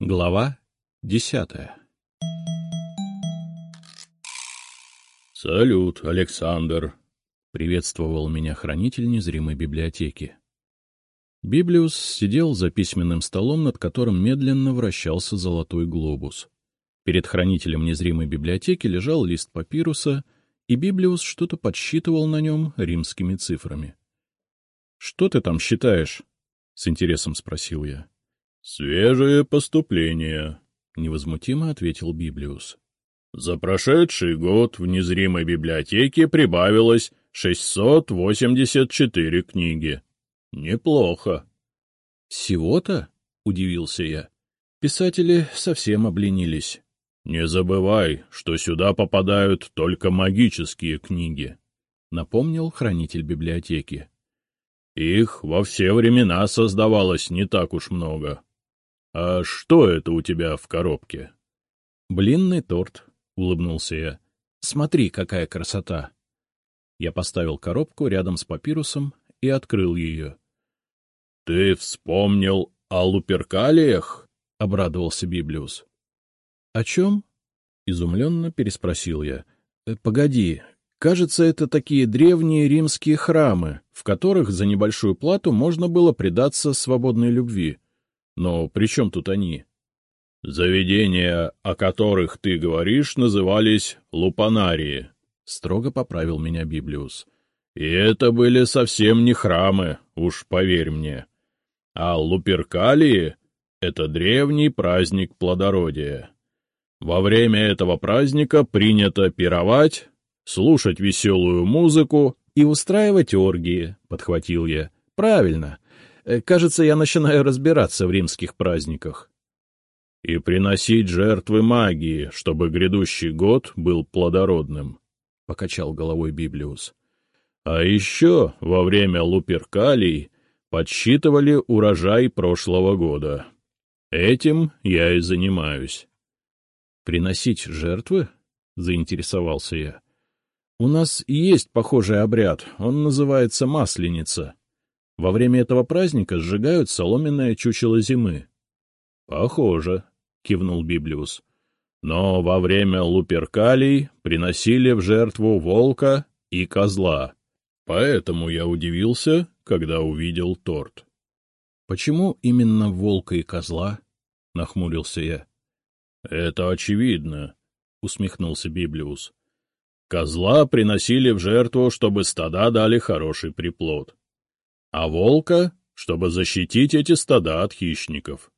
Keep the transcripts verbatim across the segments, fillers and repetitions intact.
Глава десятая. «Салют, Александр!» — приветствовал меня хранитель незримой библиотеки. Библиус сидел за письменным столом, над которым медленно вращался золотой глобус. Перед хранителем незримой библиотеки лежал лист папируса, и Библиус что-то подсчитывал на нем римскими цифрами. — Что ты там считаешь? — с интересом спросил я. — Свежее поступление, — невозмутимо ответил Библиус. — За прошедший год в незримой библиотеке прибавилось шестьсот восемьдесят четыре книги. Неплохо. — Всего-то? — удивился я. Писатели совсем обленились. — Не забывай, что сюда попадают только магические книги, — напомнил хранитель библиотеки. — Их во все времена создавалось не так уж много. — А что это у тебя в коробке? — Блинный торт, — улыбнулся я. — Смотри, какая красота! Я поставил коробку рядом с папирусом и открыл ее. — Ты вспомнил о луперкалиях? — обрадовался Библиус. — О чем? — изумленно переспросил я. — Погоди, кажется, это такие древние римские храмы, в которых за небольшую плату можно было предаться свободной любви. Но при чем тут они? — Заведения, о которых ты говоришь, назывались лупанарии, — строго поправил меня Библиус. — И это были совсем не храмы, уж поверь мне. А луперкалии — это древний праздник плодородия. Во время этого праздника принято пировать, слушать веселую музыку и устраивать оргии, — подхватил я. — Правильно. Кажется, я начинаю разбираться в римских праздниках. — И приносить жертвы магии, чтобы грядущий год был плодородным, — покачал головой Библиус. — А еще во время луперкалий подсчитывали урожай прошлого года. Этим я и занимаюсь. — Приносить жертвы? — заинтересовался я. — У нас есть похожий обряд, он называется Масленица. Во время этого праздника сжигают соломенное чучело зимы. — Похоже, — кивнул Библиус. — Но во время луперкалий приносили в жертву волка и козла. Поэтому я удивился, когда увидел торт. — Почему именно волка и козла? — нахмурился я. — Это очевидно, — усмехнулся Библиус. Козла приносили в жертву, чтобы стада дали хороший приплод. А волка, чтобы защитить эти стада от хищников.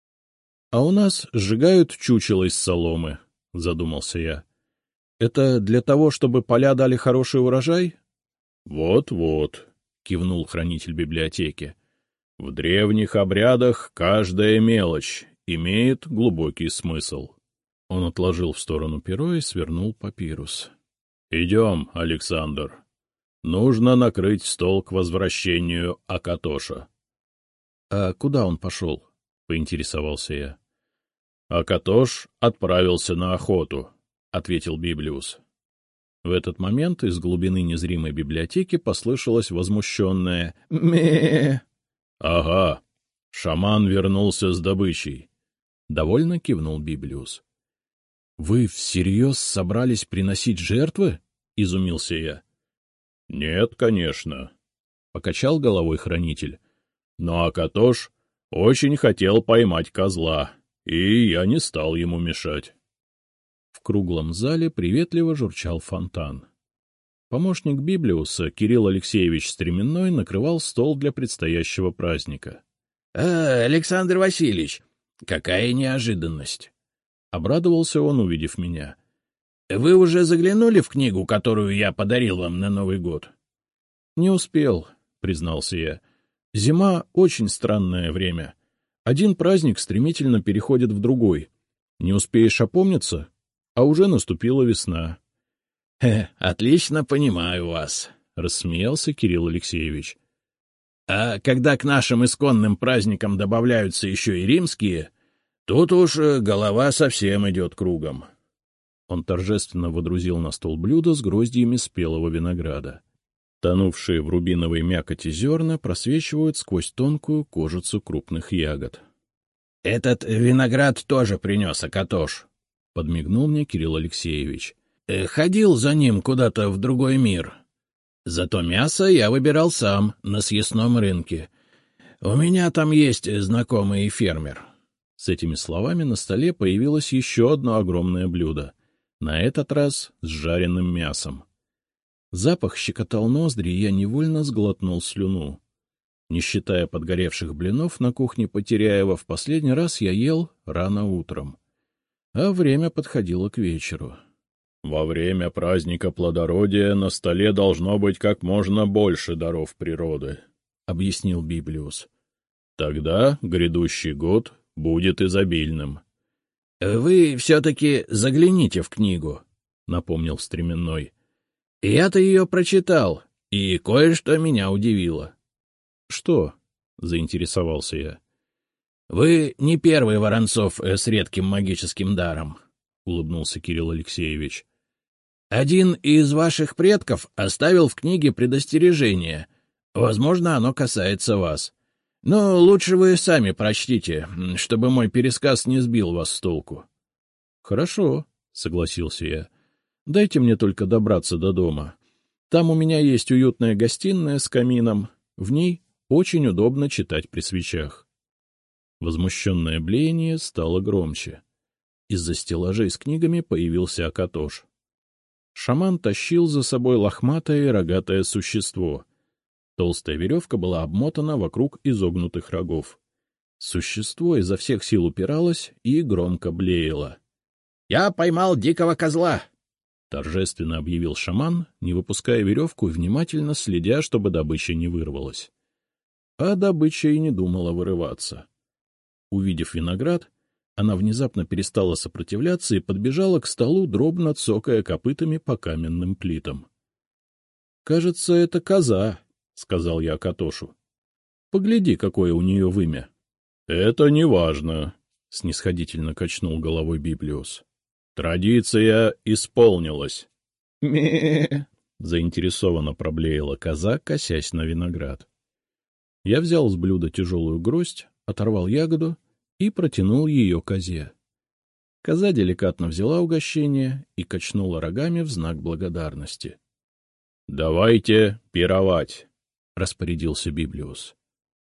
— А у нас сжигают чучело из соломы, — задумался я. — Это для того, чтобы поля дали хороший урожай? Вот — Вот-вот, — кивнул хранитель библиотеки. — В древних обрядах каждая мелочь имеет глубокий смысл. Он отложил в сторону перо и свернул папирус. — Идем, Александр. Нужно накрыть стол к возвращению Акатоша. — А куда он пошел? — поинтересовался я. — Акатош отправился на охоту, — ответил Библиус. В этот момент из глубины незримой библиотеки послышалось возмущенное «ме». — Ага, шаман вернулся с добычей. Довольно кивнул Библиус. — Вы всерьез собрались приносить жертвы? — изумился я. — Нет, конечно, — покачал головой хранитель. — Но Акатош очень хотел поймать козла, и я не стал ему мешать. В круглом зале приветливо журчал фонтан. Помощник Библиуса, Кирилл Алексеевич Стременной, накрывал стол для предстоящего праздника. — А, Александр Васильевич, какая неожиданность! — обрадовался он, увидев меня. — Вы уже заглянули в книгу, которую я подарил вам на Новый год? — Не успел, — признался я. — Зима — очень странное время. Один праздник стремительно переходит в другой. Не успеешь опомниться, а уже наступила весна. — Отлично понимаю вас, — рассмеялся Кирилл Алексеевич. — А когда к нашим исконным праздникам добавляются еще и римские, тут уж голова совсем идет кругом. Он торжественно водрузил на стол блюдо с гроздьями спелого винограда. Тонувшие в рубиновой мякоти зерна просвечивают сквозь тонкую кожицу крупных ягод. — Этот виноград тоже принес Акатош, — подмигнул мне Кирилл Алексеевич. — Ходил за ним куда-то в другой мир. Зато мясо я выбирал сам на съестном рынке. У меня там есть знакомый фермер. С этими словами на столе появилось еще одно огромное блюдо, на этот раз с жареным мясом. Запах щекотал ноздри, и я невольно сглотнул слюну. Не считая подгоревших блинов на кухне Потеряева, в последний раз я ел рано утром. А время подходило к вечеру. — Во время праздника плодородия на столе должно быть как можно больше даров природы, — объяснил Библиус. — Тогда грядущий год будет изобильным. — Вы все-таки загляните в книгу, — напомнил Стременной. — Я-то ее прочитал, и кое-что меня удивило. — Что? — заинтересовался я. — Вы не первый Воронцов с редким магическим даром, — улыбнулся Кирилл Алексеевич. — Один из ваших предков оставил в книге предостережение. Возможно, оно касается вас. Но лучше вы сами прочтите, чтобы мой пересказ не сбил вас с толку. — Хорошо, — согласился я. — Дайте мне только добраться до дома. Там у меня есть уютная гостиная с камином. В ней очень удобно читать при свечах. Возмущенное блеяние стало громче. Из-за стеллажей с книгами появился Акатош. Шаман тащил за собой лохматое и рогатое существо. Толстая веревка была обмотана вокруг изогнутых рогов. Существо изо всех сил упиралось и громко блеяло. — Я поймал дикого козла! — торжественно объявил шаман, не выпуская веревку и внимательно следя, чтобы добыча не вырвалась. А добыча и не думала вырываться. Увидев виноград, она внезапно перестала сопротивляться и подбежала к столу, дробно цокая копытами по каменным плитам. — Кажется, это коза, — сказал я Акатошу. — Погляди, какое у нее вымя. — Это не важно, — снисходительно качнул головой Библиус. — Традиция исполнилась. — Ме! — заинтересованно проблеяла коза, косясь на виноград. Я взял с блюда тяжелую гроздь, оторвал ягоду и протянул ее козе. Коза деликатно взяла угощение и качнула рогами в знак благодарности. — Давайте пировать, — распорядился Библиус.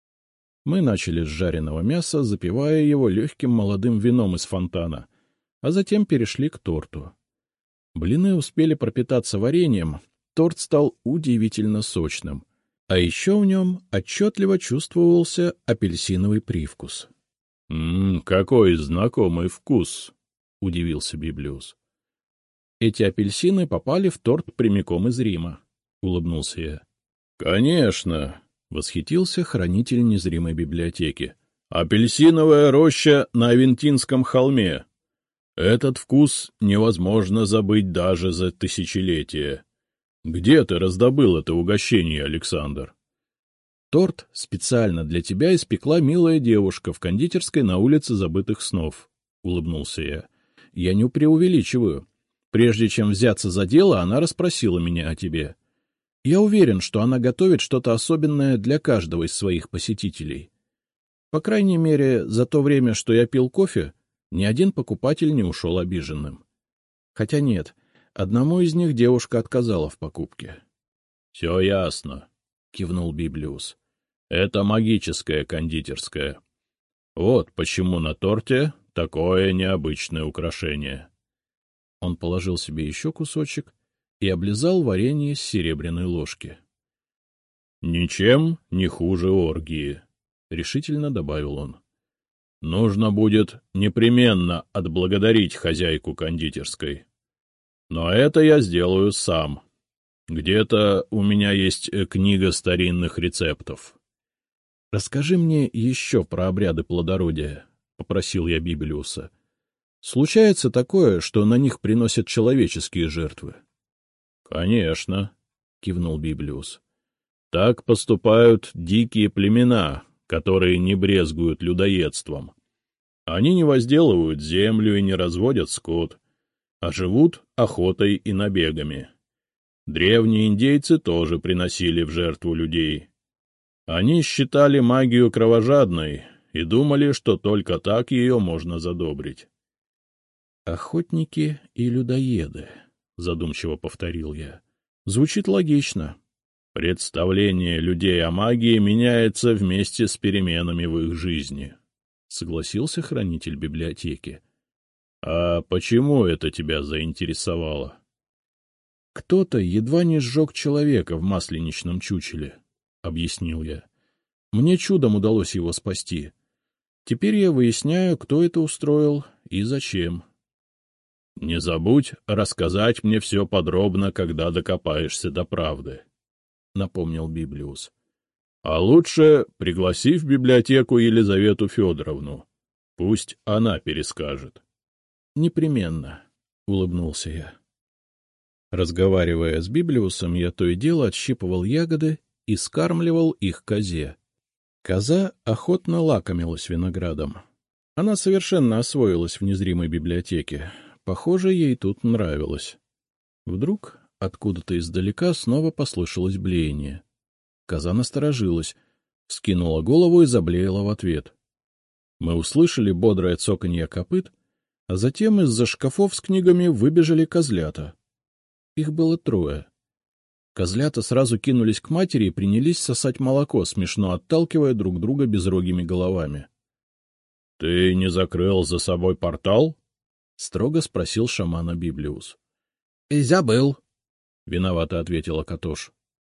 Мы начали с жареного мяса, запивая его легким молодым вином из фонтана, а затем перешли к торту. Блины успели пропитаться вареньем, торт стал удивительно сочным. А еще в нем отчетливо чувствовался апельсиновый привкус. — Ммм, какой знакомый вкус! — удивился Библиус. — Эти апельсины попали в торт прямиком из Рима, — улыбнулся я. — Конечно! — восхитился хранитель незримой библиотеки. — Апельсиновая роща на Авентинском холме. Этот вкус невозможно забыть даже за тысячелетия. Где ты раздобыл это угощение, Александр? — Торт специально для тебя испекла милая девушка в кондитерской на улице Забытых снов, — улыбнулся я. — Я не преувеличиваю. Прежде чем взяться за дело, она расспросила меня о тебе. Я уверен, что она готовит что-то особенное для каждого из своих посетителей. По крайней мере, за то время, что я пил кофе, ни один покупатель не ушел обиженным. Хотя нет, одному из них девушка отказала в покупке. — Все ясно, — кивнул Библиус. — Это магическая кондитерская. Вот почему на торте такое необычное украшение. Он положил себе еще кусочек и облизал варенье с серебряной ложки. — Ничем не хуже оргии, — решительно добавил он. — Нужно будет непременно отблагодарить хозяйку кондитерской. Но это я сделаю сам. Где-то у меня есть книга старинных рецептов. — Расскажи мне еще про обряды плодородия, — попросил я Библиуса. — Случается такое, что на них приносят человеческие жертвы? — Конечно, — кивнул Библиус. — Так поступают дикие племена, которые не брезгуют людоедством. Они не возделывают землю и не разводят скот, а живут охотой и набегами. Древние индейцы тоже приносили в жертву людей. Они считали магию кровожадной и думали, что только так ее можно задобрить. — Охотники и людоеды, — задумчиво повторил я. — Звучит логично. Представление людей о магии меняется вместе с переменами в их жизни, — согласился хранитель библиотеки. — А почему это тебя заинтересовало? — Кто-то едва не сжег человека в масленичном чучеле, — объяснил я. — Мне чудом удалось его спасти. Теперь я выясняю, кто это устроил и зачем. — Не забудь рассказать мне все подробно, когда докопаешься до правды, — напомнил Библиус. — А лучше пригласи в библиотеку Елизавету Федоровну. Пусть она перескажет. — Непременно, — улыбнулся я. Разговаривая с Библиусом, я то и дело отщипывал ягоды и скармливал их козе. Коза охотно лакомилась виноградом. Она совершенно освоилась в незримой библиотеке. Похоже, ей тут нравилось. Вдруг откуда-то издалека снова послышалось блеяние. Коза насторожилась, вскинула голову и заблеяла в ответ. Мы услышали бодрое цоканье копыт, а затем из-за шкафов с книгами выбежали козлята. Их было трое. Козлята сразу кинулись к матери и принялись сосать молоко, смешно отталкивая друг друга безрогими головами. — Ты не закрыл за собой портал? — строго спросил шамана Библиус. — Забыл, — виновато ответила Акатош.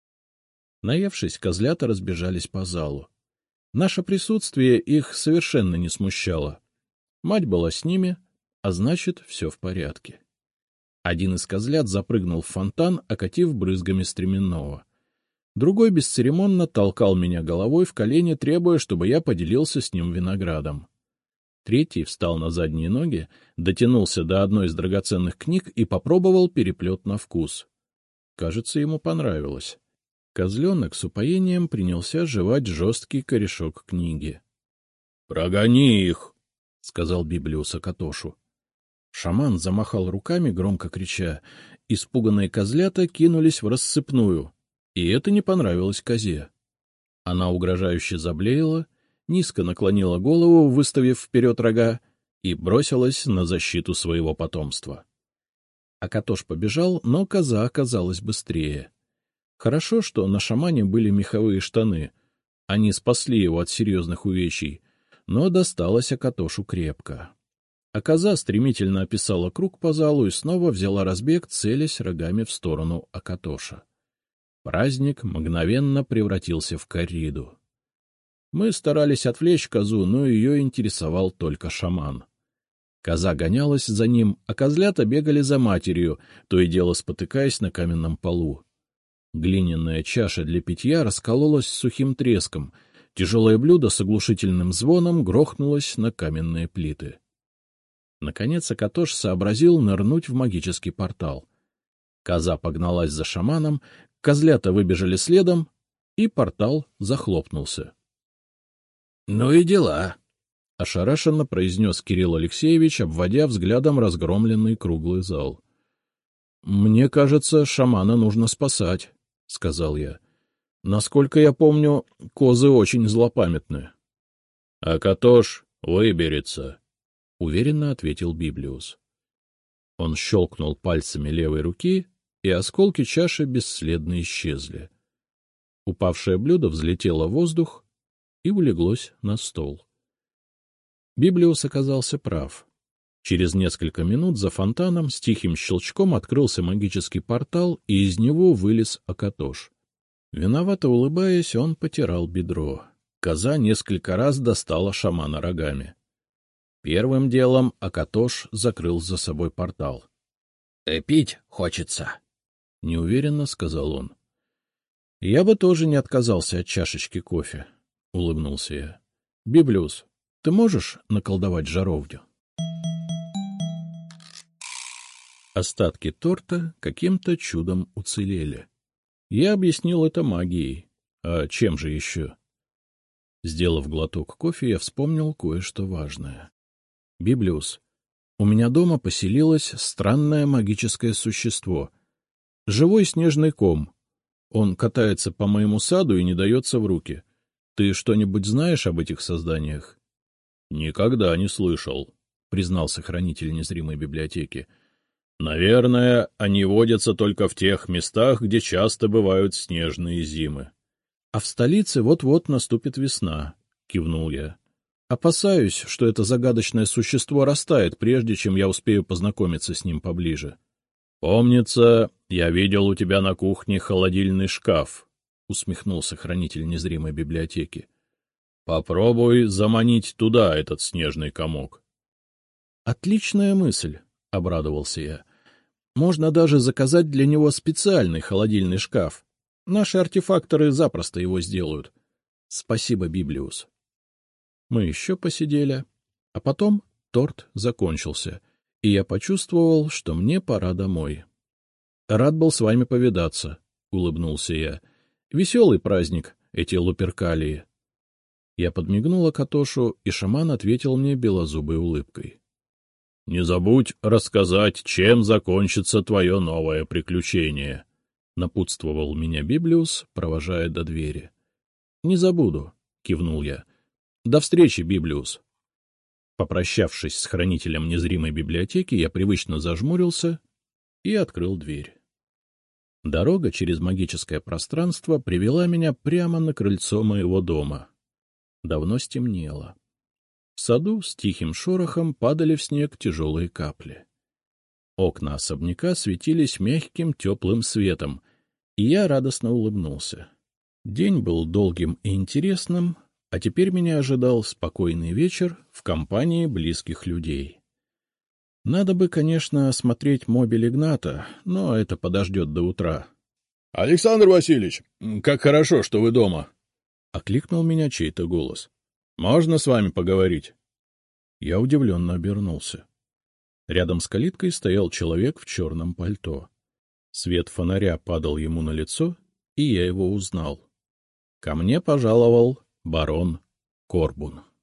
Наевшись, козлята разбежались по залу. Наше присутствие их совершенно не смущало. Мать была с ними, а значит, все в порядке. Один из козлят запрыгнул в фонтан, окатив брызгами стременного. Другой бесцеремонно толкал меня головой в колени, требуя, чтобы я поделился с ним виноградом. Третий встал на задние ноги, дотянулся до одной из драгоценных книг и попробовал переплет на вкус. Кажется, ему понравилось. Козленок с упоением принялся жевать жесткий корешок книги. — Прогони их, — сказал Библиус Акатошу. Шаман замахал руками, громко крича. Испуганные козлята кинулись в рассыпную, и это не понравилось козе. Она угрожающе заблеяла, низко наклонила голову, выставив вперед рога, и бросилась на защиту своего потомства. Акатош побежал, но коза оказалась быстрее. Хорошо, что на шамане были меховые штаны. Они спасли его от серьезных увечий, но досталось Акатошу крепко. А коза стремительно описала круг по залу и снова взяла разбег, целясь рогами в сторону Акатоша. Праздник мгновенно превратился в корриду. Мы старались отвлечь козу, но ее интересовал только шаман. Коза гонялась за ним, а козлята бегали за матерью, то и дело спотыкаясь на каменном полу. Глиняная чаша для питья раскололась с сухим треском, тяжелое блюдо с оглушительным звоном грохнулось на каменные плиты. Наконец Акатош сообразил нырнуть в магический портал. Коза погналась за шаманом, козлята выбежали следом, и портал захлопнулся. — Ну и дела, — ошарашенно произнес Кирилл Алексеевич, обводя взглядом разгромленный круглый зал. — Мне кажется, шамана нужно спасать, — сказал я. — Насколько я помню, козы очень злопамятны. — Акатош выберется, — уверенно ответил Библиус. Он щелкнул пальцами левой руки, и осколки чаши бесследно исчезли. Упавшее блюдо взлетело в воздух и улеглось на стол. Библиус оказался прав. Через несколько минут за фонтаном с тихим щелчком открылся магический портал, и из него вылез Акатош. Виновато улыбаясь, он потирал бедро. Коза несколько раз достала шамана рогами. Первым делом Акатош закрыл за собой портал. — Пить хочется, — неуверенно сказал он. — Я бы тоже не отказался от чашечки кофе, — улыбнулся я. — Библиус, ты можешь наколдовать жаровню? Остатки торта каким-то чудом уцелели. Я объяснил это магией. А чем же еще? Сделав глоток кофе, я вспомнил кое-что важное. — Библиус, у меня дома поселилось странное магическое существо. Живой снежный ком. Он катается по моему саду и не дается в руки. Ты что-нибудь знаешь об этих созданиях? — Никогда не слышал, — признался хранитель незримой библиотеки. — Наверное, они водятся только в тех местах, где часто бывают снежные зимы. — А в столице вот-вот наступит весна, — кивнул я. — Опасаюсь, что это загадочное существо растает, прежде чем я успею познакомиться с ним поближе. — Помнится, я видел у тебя на кухне холодильный шкаф, — усмехнулся хранитель незримой библиотеки. — Попробуй заманить туда этот снежный комок. — Отличная мысль, — обрадовался я. — Можно даже заказать для него специальный холодильный шкаф. Наши артефакторы запросто его сделают. Спасибо, Библиус. Мы еще посидели, а потом торт закончился, и я почувствовал, что мне пора домой. — Рад был с вами повидаться, — улыбнулся я. — Веселый праздник, эти луперкалии. Я подмигнул Акатошу, и шаман ответил мне белозубой улыбкой. — Не забудь рассказать, чем закончится твое новое приключение, — напутствовал меня Библиус, провожая до двери. — Не забуду, — кивнул я. — До встречи, Библиус. Попрощавшись с хранителем незримой библиотеки, я привычно зажмурился и открыл дверь. Дорога через магическое пространство привела меня прямо на крыльцо моего дома. Давно стемнело. В саду с тихим шорохом падали в снег тяжелые капли. Окна особняка светились мягким теплым светом, и я радостно улыбнулся. День был долгим и интересным, а теперь меня ожидал спокойный вечер в компании близких людей. Надо бы, конечно, осмотреть мобиль Игната, но это подождет до утра. — Александр Васильевич, как хорошо, что вы дома! — окликнул меня чей-то голос. — Можно с вами поговорить? Я удивленно обернулся. Рядом с калиткой стоял человек в черном пальто. Свет фонаря падал ему на лицо, и я его узнал. Ко мне пожаловал барон Корбун.